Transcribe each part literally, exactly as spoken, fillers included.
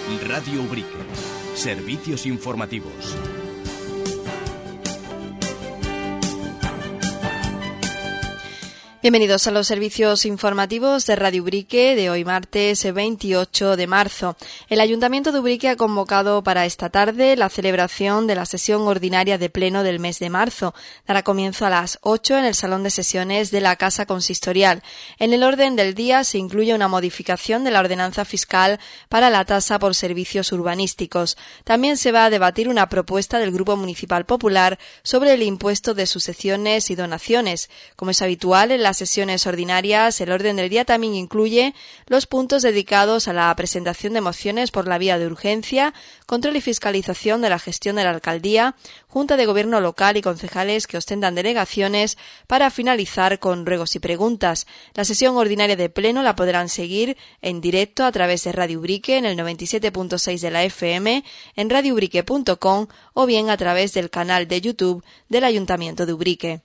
Radio Ubrique. Servicios informativos. Bienvenidos a los servicios informativos de Radio Ubrique de hoy martes veintiocho de marzo. El Ayuntamiento de Ubrique ha convocado para esta tarde la celebración de la sesión ordinaria de pleno del mes de marzo. Dará comienzo a las ocho en el Salón de Sesiones de la Casa Consistorial. En el orden del día se incluye una modificación de la ordenanza fiscal para la tasa por servicios urbanísticos. También se va a debatir una propuesta del Grupo Municipal Popular sobre el impuesto de sucesiones y donaciones. Como es habitual en las sesiones ordinarias, el orden del día también incluye los puntos dedicados a la presentación de mociones por la vía de urgencia, control y fiscalización de la gestión de la alcaldía, Junta de Gobierno local y concejales que ostentan delegaciones, para finalizar con ruegos y preguntas. La sesión ordinaria de pleno la podrán seguir en directo a través de Radio Ubrique en el noventa y siete punto seis de la F M, en radio ubrique punto com o bien a través del canal de YouTube del Ayuntamiento de Ubrique.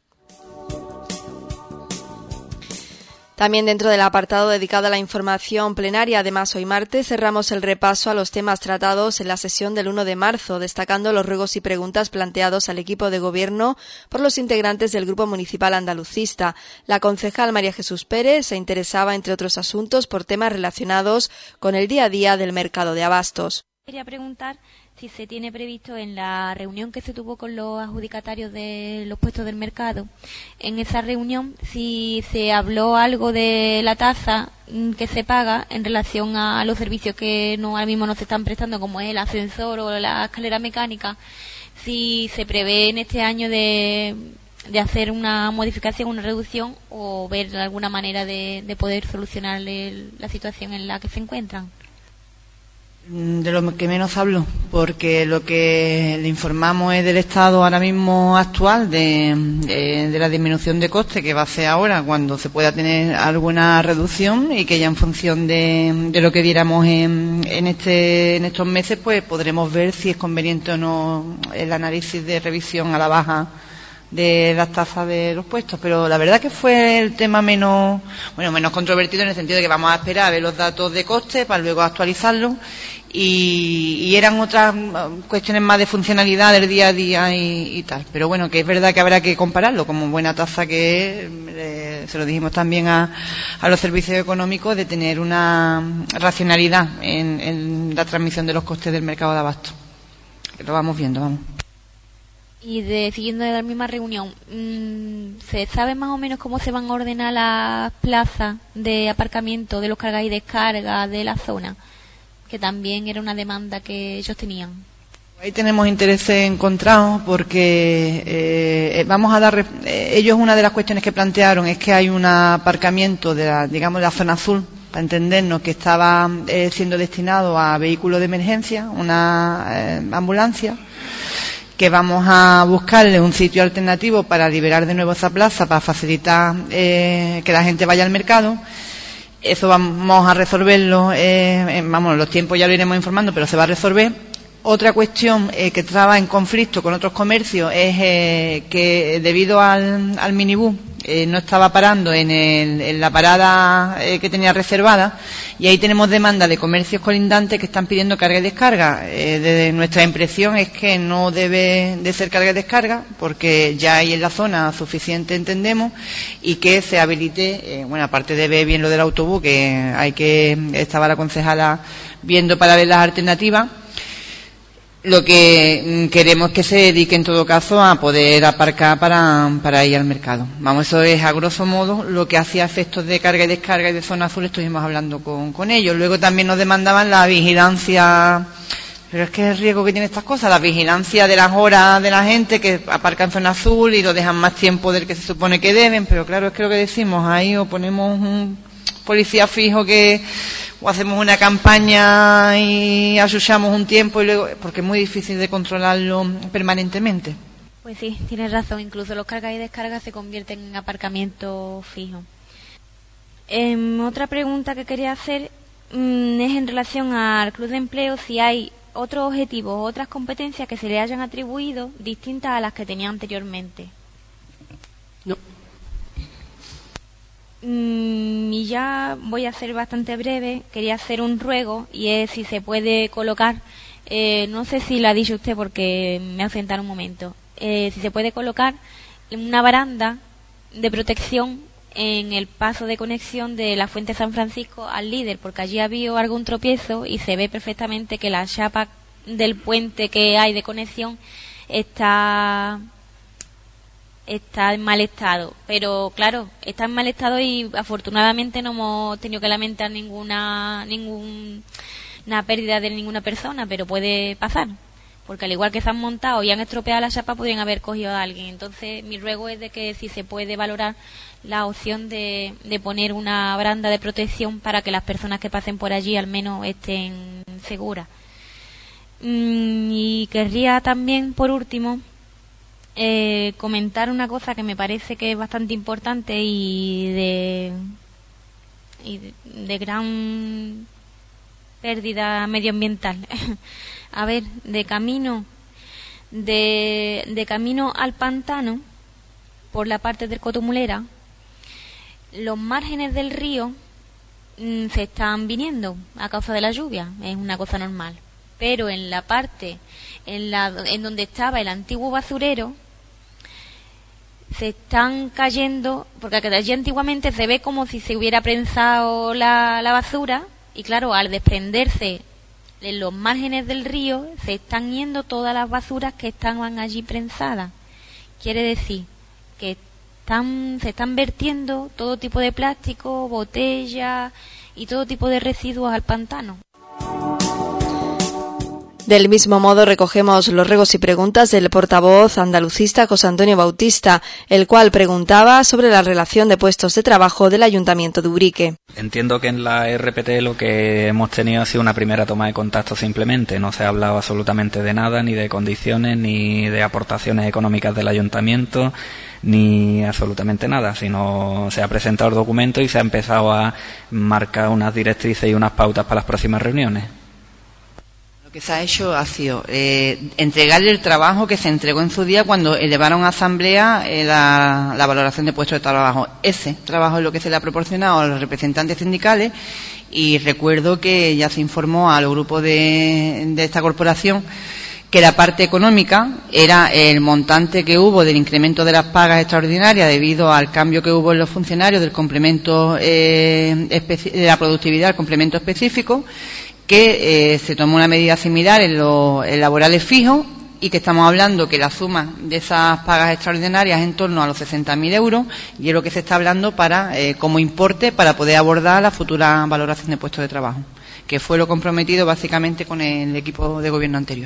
También dentro del apartado dedicado a la información plenaria, además hoy martes, cerramos el repaso a los temas tratados en la sesión del uno de marzo, destacando los ruegos y preguntas planteados al equipo de gobierno por los integrantes del Grupo Municipal Andalucista. La concejal María Jesús Pérez se interesaba, entre otros asuntos, por temas relacionados con el día a día del mercado de abastos. Quería preguntar si se tiene previsto en la reunión que se tuvo con los adjudicatarios de los puestos del mercado, en esa reunión, si se habló algo de la tasa que se paga en relación a los servicios que no ahora mismo no se están prestando, como es el ascensor o la escalera mecánica, si se prevé en este año de, de hacer una modificación, una reducción, o ver alguna manera de, de poder solucionar el, la situación en la que se encuentran. De lo que menos hablo, porque lo que le informamos es del estado ahora mismo actual de, de, de la disminución de coste que va a ser ahora cuando se pueda tener alguna reducción, y que ya en función de, de lo que viéramos en, en, este, en estos meses, pues podremos ver si es conveniente o no el análisis de revisión a la baja de las tasas de los puestos. Pero la verdad que fue el tema menos, bueno, menos controvertido, en el sentido de que vamos a esperar a ver los datos de coste para luego actualizarlos, y, y eran otras cuestiones más de funcionalidad del día a día y, y tal. Pero bueno, que es verdad que habrá que compararlo, como buena tasa que es, eh, se lo dijimos también a, a los servicios económicos, de tener una racionalidad en, en la transmisión de los costes del mercado de abasto. Que lo vamos viendo, vamos. Y de, siguiendo de la misma reunión, ¿se sabe más o menos cómo se van a ordenar las plazas de aparcamiento de los cargas y descargas de la zona? Que también era una demanda que ellos tenían. Ahí tenemos intereses encontrados, porque eh, vamos a dar, eh, ellos, una de las cuestiones que plantearon es que hay un aparcamiento de la, digamos, de la zona azul, para entendernos, que estaba eh, siendo destinado a vehículos de emergencia, una eh, ambulancia, que vamos a buscarle un sitio alternativo para liberar de nuevo esa plaza, para facilitar eh, que la gente vaya al mercado. Eso vamos a resolverlo, eh, vamos, los tiempos ya lo iremos informando, pero se va a resolver. Otra cuestión eh, que estaba en conflicto con otros comercios es eh, que debido al, al minibús eh, no estaba parando en, el, en la parada eh, que tenía reservada, y ahí tenemos demanda de comercios colindantes que están pidiendo carga y descarga. Eh, desde nuestra impresión es que no debe de ser carga y descarga, porque ya hay en la zona suficiente, entendemos, y que se habilite, eh, bueno, aparte de ver bien lo del autobús, que hay que, estaba la concejala viendo para ver las alternativas. Lo que queremos es que se dedique en todo caso a poder aparcar para, para ir al mercado. Vamos, eso es a grosso modo lo que hacía efectos de carga y descarga y de zona azul. Estuvimos hablando con, con ellos. Luego también nos demandaban la vigilancia, pero es que el riesgo que tiene estas cosas, la vigilancia de las horas de la gente que aparca en zona azul y lo dejan más tiempo del que se supone que deben. Pero claro, es que lo que decimos, ahí o ponemos un policía fijo que, o hacemos una campaña y asuchamos un tiempo, y luego, porque es muy difícil de controlarlo permanentemente. Pues sí, tienes razón, incluso los cargas y descargas se convierten en aparcamiento fijo. Eh, otra pregunta que quería hacer mmm, es en relación al Club de Empleo, si hay otros objetivos o otras competencias que se le hayan atribuido distintas a las que tenía anteriormente. No. Mm, y ya voy a ser bastante breve. Quería hacer un ruego y es si se puede colocar, eh, no sé si lo ha dicho usted porque me ha sentado un momento, eh, si se puede colocar una baranda de protección en el paso de conexión de la Fuente San Francisco al Líder, porque allí ha habido algún tropiezo y se ve perfectamente que la chapa del puente que hay de conexión está está en mal estado, pero claro, está en mal estado y afortunadamente no hemos tenido que lamentar ninguna ninguna pérdida de ninguna persona, pero puede pasar, porque al igual que se han montado y han estropeado la chapa, podrían haber cogido a alguien. Entonces mi ruego es de que si se puede valorar la opción de, de poner una baranda de protección para que las personas que pasen por allí al menos estén seguras. Mm, y querría también, por último, eh, comentar una cosa que me parece que es bastante importante y de, y de, de gran pérdida medioambiental. A ver, de camino de, de camino al pantano, por la parte del Cotomulera, los márgenes del río mmm, se están viniendo a causa de la lluvia, es una cosa normal. Pero en la parte en, la, en donde estaba el antiguo basurero se están cayendo, porque allí antiguamente se ve como si se hubiera prensado la, la basura, y claro, al desprenderse en los márgenes del río se están yendo todas las basuras que estaban allí prensadas. Quiere decir que están, se están vertiendo todo tipo de plástico, botellas y todo tipo de residuos al pantano. Del mismo modo recogemos los ruegos y preguntas del portavoz andalucista José Antonio Bautista, el cual preguntaba sobre la relación de puestos de trabajo del Ayuntamiento de Ubrique. Entiendo que en la R P T lo que hemos tenido ha sido una primera toma de contacto simplemente. No se ha hablado absolutamente de nada, ni de condiciones, ni de aportaciones económicas del Ayuntamiento, ni absolutamente nada, sino se ha presentado el documento y se ha empezado a marcar unas directrices y unas pautas para las próximas reuniones. Lo que se ha hecho ha sido eh, entregarle el trabajo que se entregó en su día cuando elevaron a asamblea eh, la, la valoración de puestos de trabajo. Ese trabajo es lo que se le ha proporcionado a los representantes sindicales, y recuerdo que ya se informó a los grupos de, de esta corporación que la parte económica era el montante que hubo del incremento de las pagas extraordinarias debido al cambio que hubo en los funcionarios del complemento eh, especi- de la productividad, el complemento específico, que eh, se tomó una medida similar en los en laborales fijos, y que estamos hablando que la suma de esas pagas extraordinarias es en torno a los sesenta mil euros, y es lo que se está hablando para eh, como importe para poder abordar la futura valoración de puestos de trabajo, que fue lo comprometido básicamente con el equipo de gobierno anterior.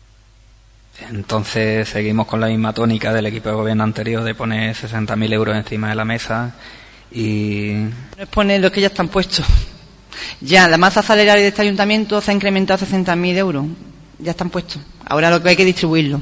Entonces seguimos con la misma tónica del equipo de gobierno anterior de poner sesenta mil euros encima de la mesa y... No es poner los que ya están puestos. Ya, la masa salarial de este ayuntamiento se ha incrementado a sesenta mil euros. Ya están puestos. Ahora lo que hay que distribuirlo.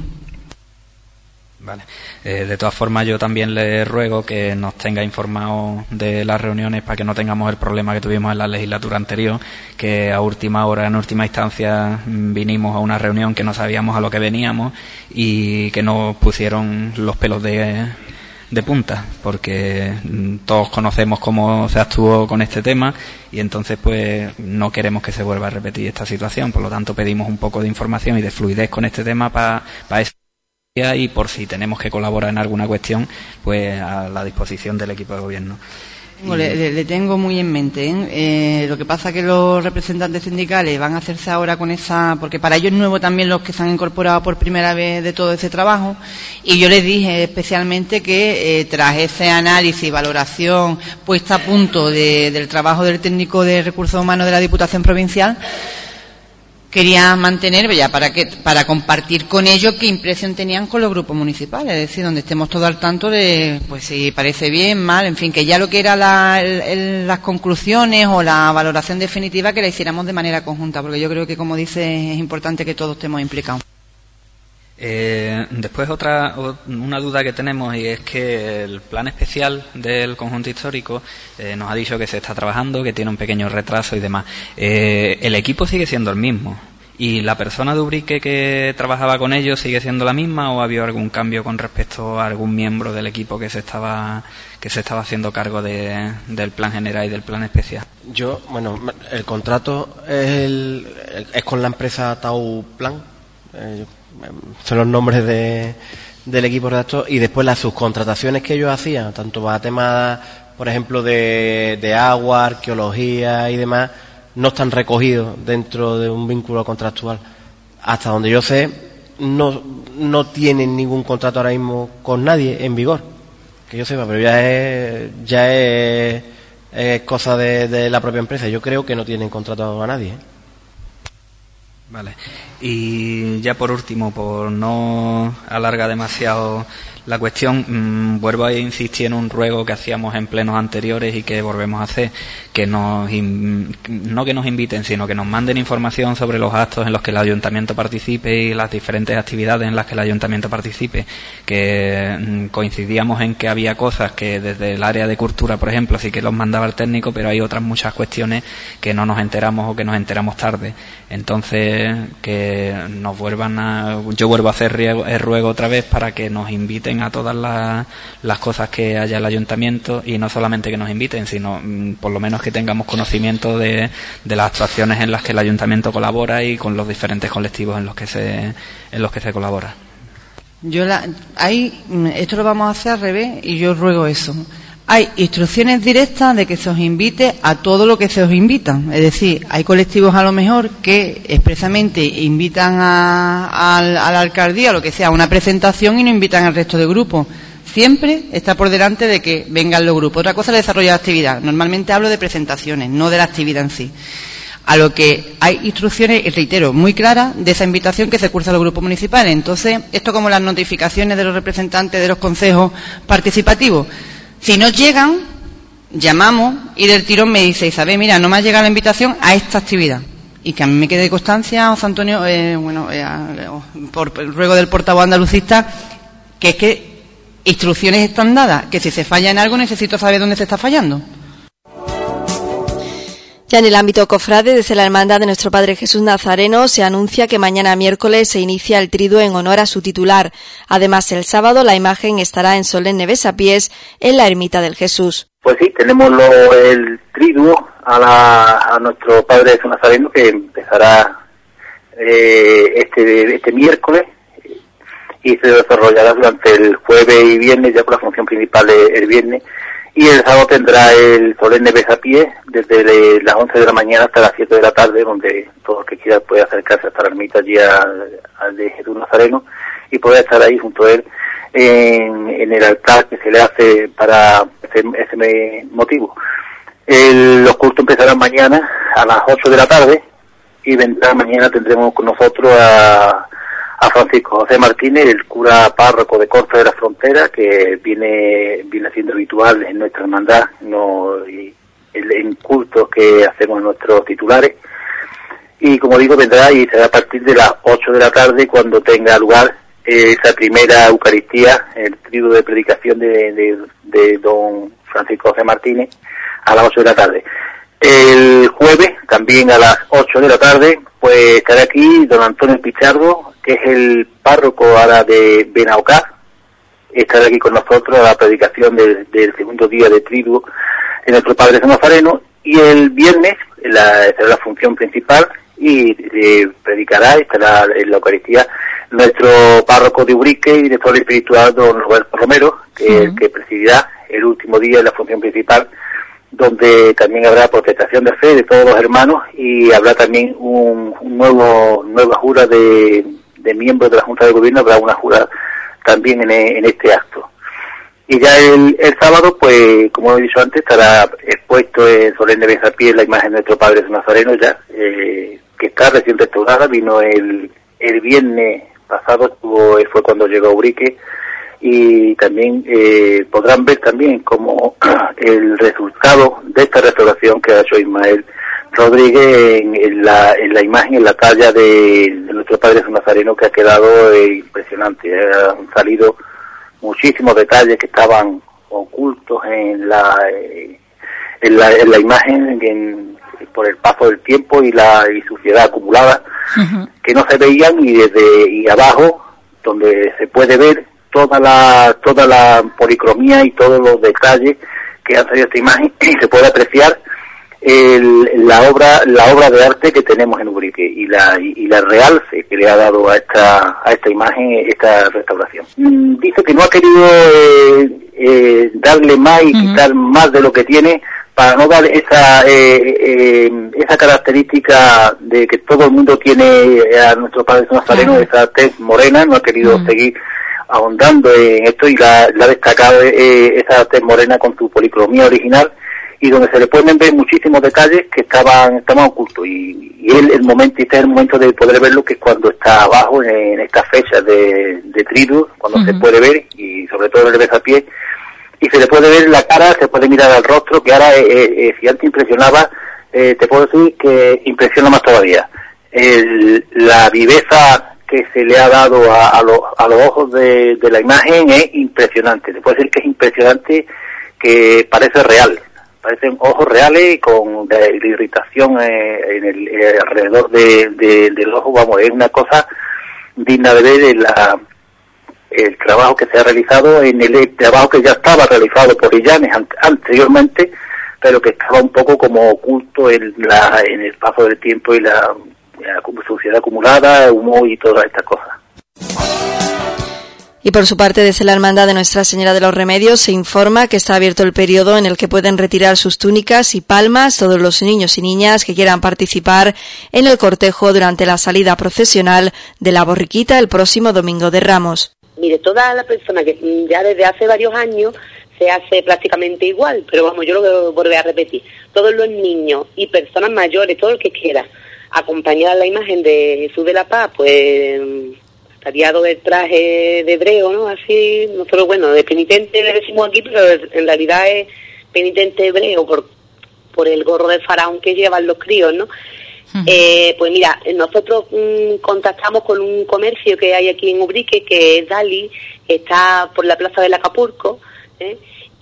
Vale. Eh, de todas formas, yo también le ruego que nos tenga informados de las reuniones para que no tengamos el problema que tuvimos en la legislatura anterior, que a última hora, en última instancia, vinimos a una reunión que no sabíamos a lo que veníamos y que nos pusieron los pelos de... de punta, porque todos conocemos cómo se actuó con este tema y entonces pues no queremos que se vuelva a repetir esta situación. Por lo tanto, pedimos un poco de información y de fluidez con este tema para pa ese día, y por si tenemos que colaborar en alguna cuestión, pues a la disposición del equipo de gobierno. Y... Le, le tengo muy en mente, ¿eh? Eh, lo que pasa es que los representantes sindicales van a hacerse ahora con esa, porque para ellos es nuevo también los que se han incorporado por primera vez de todo ese trabajo, y yo les dije especialmente que eh, tras ese análisis y valoración puesta a punto de, del trabajo del técnico de recursos humanos de la Diputación Provincial, quería mantener, ya para que para compartir con ellos qué impresión tenían con los grupos municipales, es decir, donde estemos todos al tanto de, pues si parece bien, mal, en fin, que ya lo que era la, el, el, las conclusiones o la valoración definitiva que la hiciéramos de manera conjunta, porque yo creo que, como dice, es importante que todos estemos implicados. Eh, después otra una duda que tenemos, y es que el plan especial del conjunto histórico eh, nos ha dicho que se está trabajando, que tiene un pequeño retraso y demás. Eh, el equipo sigue siendo el mismo ¿Y la persona de Ubrique que trabajaba con ellos sigue siendo la misma o ha habido algún cambio con respecto a algún miembro del equipo que se estaba que se estaba haciendo cargo de, del plan general y del plan especial? Yo, bueno, el contrato es, el, es con la empresa Tau Plan, eh, son los nombres de, del equipo redactor, y después las subcontrataciones que ellos hacían, tanto para temas, por ejemplo, de, de agua, arqueología y demás, no están recogidos dentro de un vínculo contractual. Hasta donde yo sé, no, no tienen ningún contrato ahora mismo con nadie en vigor, que yo sepa, pero ya es, ya es, es cosa de, de la propia empresa. Yo creo que no tienen contrato a nadie, ¿eh? Vale. Y ya por último, por no alargar demasiado la cuestión, mmm, vuelvo a insistir en un ruego que hacíamos en plenos anteriores y que volvemos a hacer, que nos in, no que nos inviten, sino que nos manden información sobre los actos en los que el ayuntamiento participe y las diferentes actividades en las que el ayuntamiento participe, que mmm, coincidíamos en que había cosas que desde el área de cultura, por ejemplo, sí que los mandaba el técnico, pero hay otras muchas cuestiones que no nos enteramos o que nos enteramos tarde. Entonces, que nos vuelvan a, yo vuelvo a hacer riego, el ruego otra vez para que nos inviten a todas las, las cosas que haya el ayuntamiento, y no solamente que nos inviten, sino mmm, por lo menos que tengamos conocimiento de, de las actuaciones en las que el ayuntamiento colabora y con los diferentes colectivos en los que se en los que se colabora. Yo la, hay, esto lo vamos a hacer al revés y yo ruego eso. Hay instrucciones directas de que se os invite a todo lo que se os invita. Es decir, hay colectivos a lo mejor que expresamente invitan a, a, a la alcaldía o lo que sea a una presentación y no invitan al resto de grupos. Siempre está por delante de que vengan los grupos. Otra cosa es desarrollar la actividad. Normalmente hablo de presentaciones, no de la actividad en sí. A lo que hay instrucciones, y reitero, muy claras de esa invitación que se cursa a los grupos municipales. Entonces, esto como las notificaciones de los representantes de los consejos participativos. Si no llegan, llamamos y del tirón me dice Isabel, mira, no me ha llegado la invitación a esta actividad. Y que a mí me quede constancia, José Antonio, eh, bueno, eh, por el ruego del portavoz andalucista, que es que instrucciones están dadas, que si se falla en algo necesito saber dónde se está fallando. Ya en el ámbito cofrade, desde la Hermandad de Nuestro Padre Jesús Nazareno, se anuncia que mañana miércoles se inicia el triduo en honor a su titular. Además, el sábado la imagen estará en solemne besapiés en la Ermita del Jesús. Pues sí, tenemos lo, el triduo a, la, a Nuestro Padre Jesús Nazareno, que empezará eh, este, este miércoles y se desarrollará durante el jueves y viernes, ya con la función principal el viernes. Y el sábado tendrá el solemne besapiés desde las once de la mañana hasta las siete de la tarde, donde todo el que quiera puede acercarse hasta la ermita allí al, al de Jesús Nazareno y poder estar ahí junto a él en, en el altar que se le hace para ese, ese motivo. El, los cultos empezarán mañana a las ocho de la tarde y vendrá mañana, tendremos con nosotros a a Francisco José Martínez, el cura párroco de Corta de la Frontera, que viene viene siendo habitual en nuestra hermandad, no, y en cultos que hacemos nuestros titulares. Y como digo, vendrá y será a partir de las ocho de la tarde cuando tenga lugar eh, esa primera Eucaristía, el triduo de predicación de, de, de don Francisco José Martínez, a las ocho de la tarde. El jueves, también a las ocho de la tarde, pues estará aquí don Antonio Pichardo, que es el párroco ahora de Benaocá, estará aquí con nosotros a la predicación del, del segundo día de triduo en Nuestro Padre Jesús Nazareno, y el viernes la, será la función principal y eh, predicará, estará en la Eucaristía nuestro párroco de Ubrique y director espiritual don Roberto Romero, que, uh-huh. que presidirá el último día en la función principal, donde también habrá protestación de fe de todos los hermanos y habrá también un, un nuevo nueva jura de, de miembros de la Junta de Gobierno, habrá una jura también en, en este acto. Y ya el, el sábado, pues, como he dicho antes, estará expuesto en solemne besapiés la imagen de Nuestro Padre Jesús Nazareno, ya, eh, que está recién restaurada, vino el, el viernes pasado, estuvo, fue cuando llegó a Ubrique, y también eh, podrán ver también como el resultado de esta restauración que ha hecho Ismael Rodríguez en, en, la, en la imagen, en la talla de, de Nuestro Padre Jesús Nazareno, que ha quedado eh, impresionante. Eh, han salido muchísimos detalles que estaban ocultos en la eh, en la, en la imagen en, por el paso del tiempo y la y suciedad acumulada, uh-huh. que no se veían, y desde y abajo, donde se puede ver toda la toda la policromía y todos los detalles que han salido esta imagen, y se puede apreciar el, la obra la obra de arte que tenemos en Ubrique y la y, y la realce que le ha dado a esta a esta imagen esta restauración. Mm, dice que no ha querido eh, eh, darle más y uh-huh. quitar más de lo que tiene, para no dar esa eh, eh, esa característica de que todo el mundo tiene a nuestro Padre Nazareno, uh-huh. esa tez morena. No ha querido uh-huh. seguir ahondando en esto, y la, la ha destacado eh, esa tez morena con su policromía original, y donde se le pueden ver muchísimos detalles que estaban estaban ocultos, y, y el, el momento este es el momento de poder verlo, que es cuando está abajo en, en estas fechas de, de Triduo, cuando uh-huh. se puede ver, y sobre todo el besapié, y se le puede ver la cara, se puede mirar al rostro, que ahora eh, eh, si antes impresionaba, eh, te puedo decir que impresiona más todavía. El, la viveza que se le ha dado a, a, lo, a los ojos de, de la imagen es impresionante. Se puede decir que es impresionante, que parece real. Parecen ojos reales con de, de irritación eh, en el eh, alrededor de, de, del ojo. Vamos, es una cosa digna de ver en la, el trabajo que se ha realizado, en el, el trabajo que ya estaba realizado por Illanes an, anteriormente, pero que estaba un poco como oculto en, la, en el paso del tiempo y la, la suciedad acumulada, humo y todas estas cosas. Y por su parte, desde la Hermandad de Nuestra Señora de los Remedios se informa que está abierto el periodo en el que pueden retirar sus túnicas y palmas todos los niños y niñas que quieran participar en el cortejo durante la salida procesional de la borriquita el próximo Domingo de Ramos. Mire, toda la persona que ya desde hace varios años se hace prácticamente igual, pero vamos, yo lo voy a volver a repetir. Todos los niños y personas mayores, todo el que quiera acompañar a la imagen de Jesús de la Paz, pues estaría del traje de hebreo, ¿no? Así, nosotros, bueno, de penitente le decimos aquí, pero en realidad es penitente hebreo por, por el gorro de faraón que llevan los críos, ¿no? Uh-huh. Eh, pues mira, nosotros mmm, contactamos con un comercio que hay aquí en Ubrique, que es Dali, que está por la Plaza del Acapulco, ¿eh?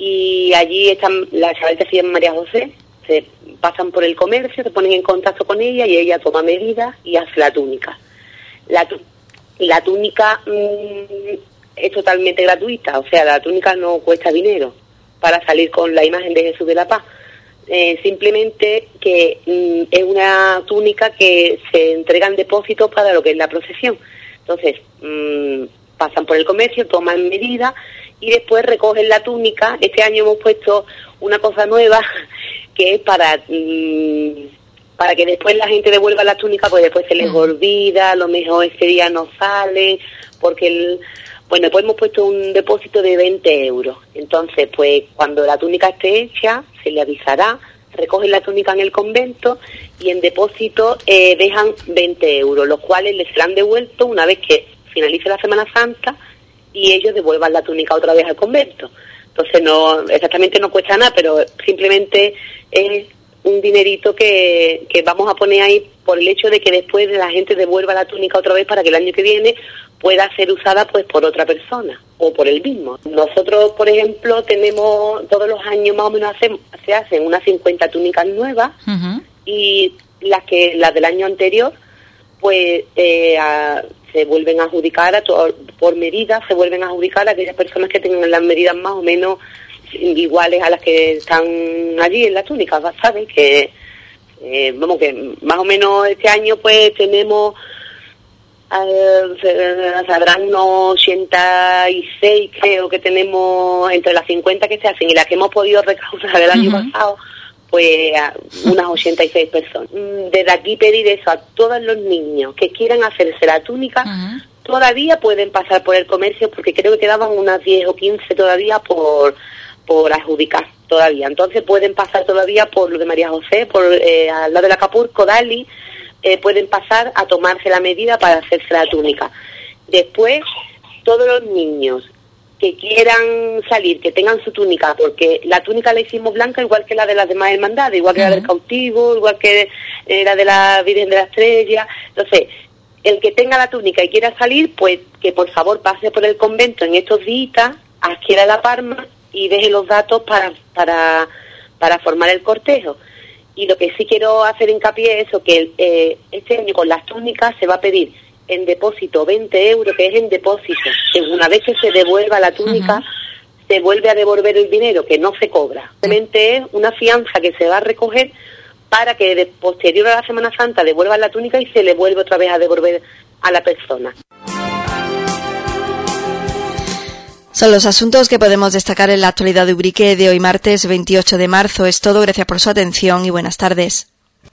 Y allí están, la chavalita se llama María José, se pasan por el comercio, se ponen en contacto con ella y ella toma medidas y hace la túnica. La, tu, la túnica mmm, es totalmente gratuita, o sea, la túnica no cuesta dinero para salir con la imagen de Jesús de la Paz. Eh, simplemente que mm, es una túnica que se entrega en depósito para lo que es la procesión. Entonces, mmm, pasan por el comercio, toman medidas y después recogen la túnica. Este año hemos puesto una cosa nueva que es para mmm, para que después la gente devuelva la túnica, pues después se les olvida, a lo mejor ese día no salen, porque el... Bueno, pues hemos puesto un depósito de veinte euros. Entonces, pues cuando la túnica esté hecha, se le avisará, recogen la túnica en el convento y en depósito eh, dejan veinte euros, los cuales les serán devueltos una vez que finalice la Semana Santa y ellos devuelvan la túnica otra vez al convento. Entonces, no exactamente no cuesta nada, pero simplemente es un dinerito que, que vamos a poner ahí por el hecho de que después la gente devuelva la túnica otra vez para que el año que viene pueda ser usada pues por otra persona o por el mismo. Nosotros, por ejemplo, tenemos todos los años más o menos hacen, se hacen unas cincuenta túnicas nuevas uh-huh. y las que las del año anterior pues eh, a, se vuelven a adjudicar a to, por medidas, se vuelven a adjudicar a aquellas personas que tengan las medidas más o menos iguales a las que están allí en la túnica, ¿sabes? Que eh, vamos que más o menos este año pues tenemos Uh, sabrán unos ochenta y seis creo que tenemos entre las cincuenta que se hacen y las que hemos podido recaudar el año uh-huh. pasado, pues uh, unas ochenta y seis personas. Desde aquí pedir eso a todos los niños que quieran hacerse la túnica, uh-huh. todavía pueden pasar por el comercio porque creo que quedaban unas diez o quince todavía por por adjudicar todavía. Entonces pueden pasar todavía por lo de María José, por eh, al lado del Acapulco, Dali. Eh, pueden pasar a tomarse la medida para hacerse la túnica. Después, todos los niños que quieran salir, que tengan su túnica, porque la túnica la hicimos blanca igual que la de las demás hermandades, igual que uh-huh. la del cautivo, igual que eh, la de la Virgen de la Estrella. Entonces, el que tenga la túnica y quiera salir, pues que por favor pase por el convento en estos días, adquiera la palma y deje los datos para, para, para formar el cortejo. Y lo que sí quiero hacer hincapié es eso, que eh, este año con las túnicas se va a pedir en depósito veinte euros, que es en depósito. Una vez que se devuelva la túnica, uh-huh. se vuelve a devolver el dinero, que no se cobra. Simplemente es una fianza que se va a recoger para que de posterior a la Semana Santa devuelvan la túnica y se le vuelve otra vez a devolver a la persona. Son los asuntos que podemos destacar en la actualidad de Ubrique de hoy martes veintiocho de marzo. Es todo, gracias por su atención y buenas tardes.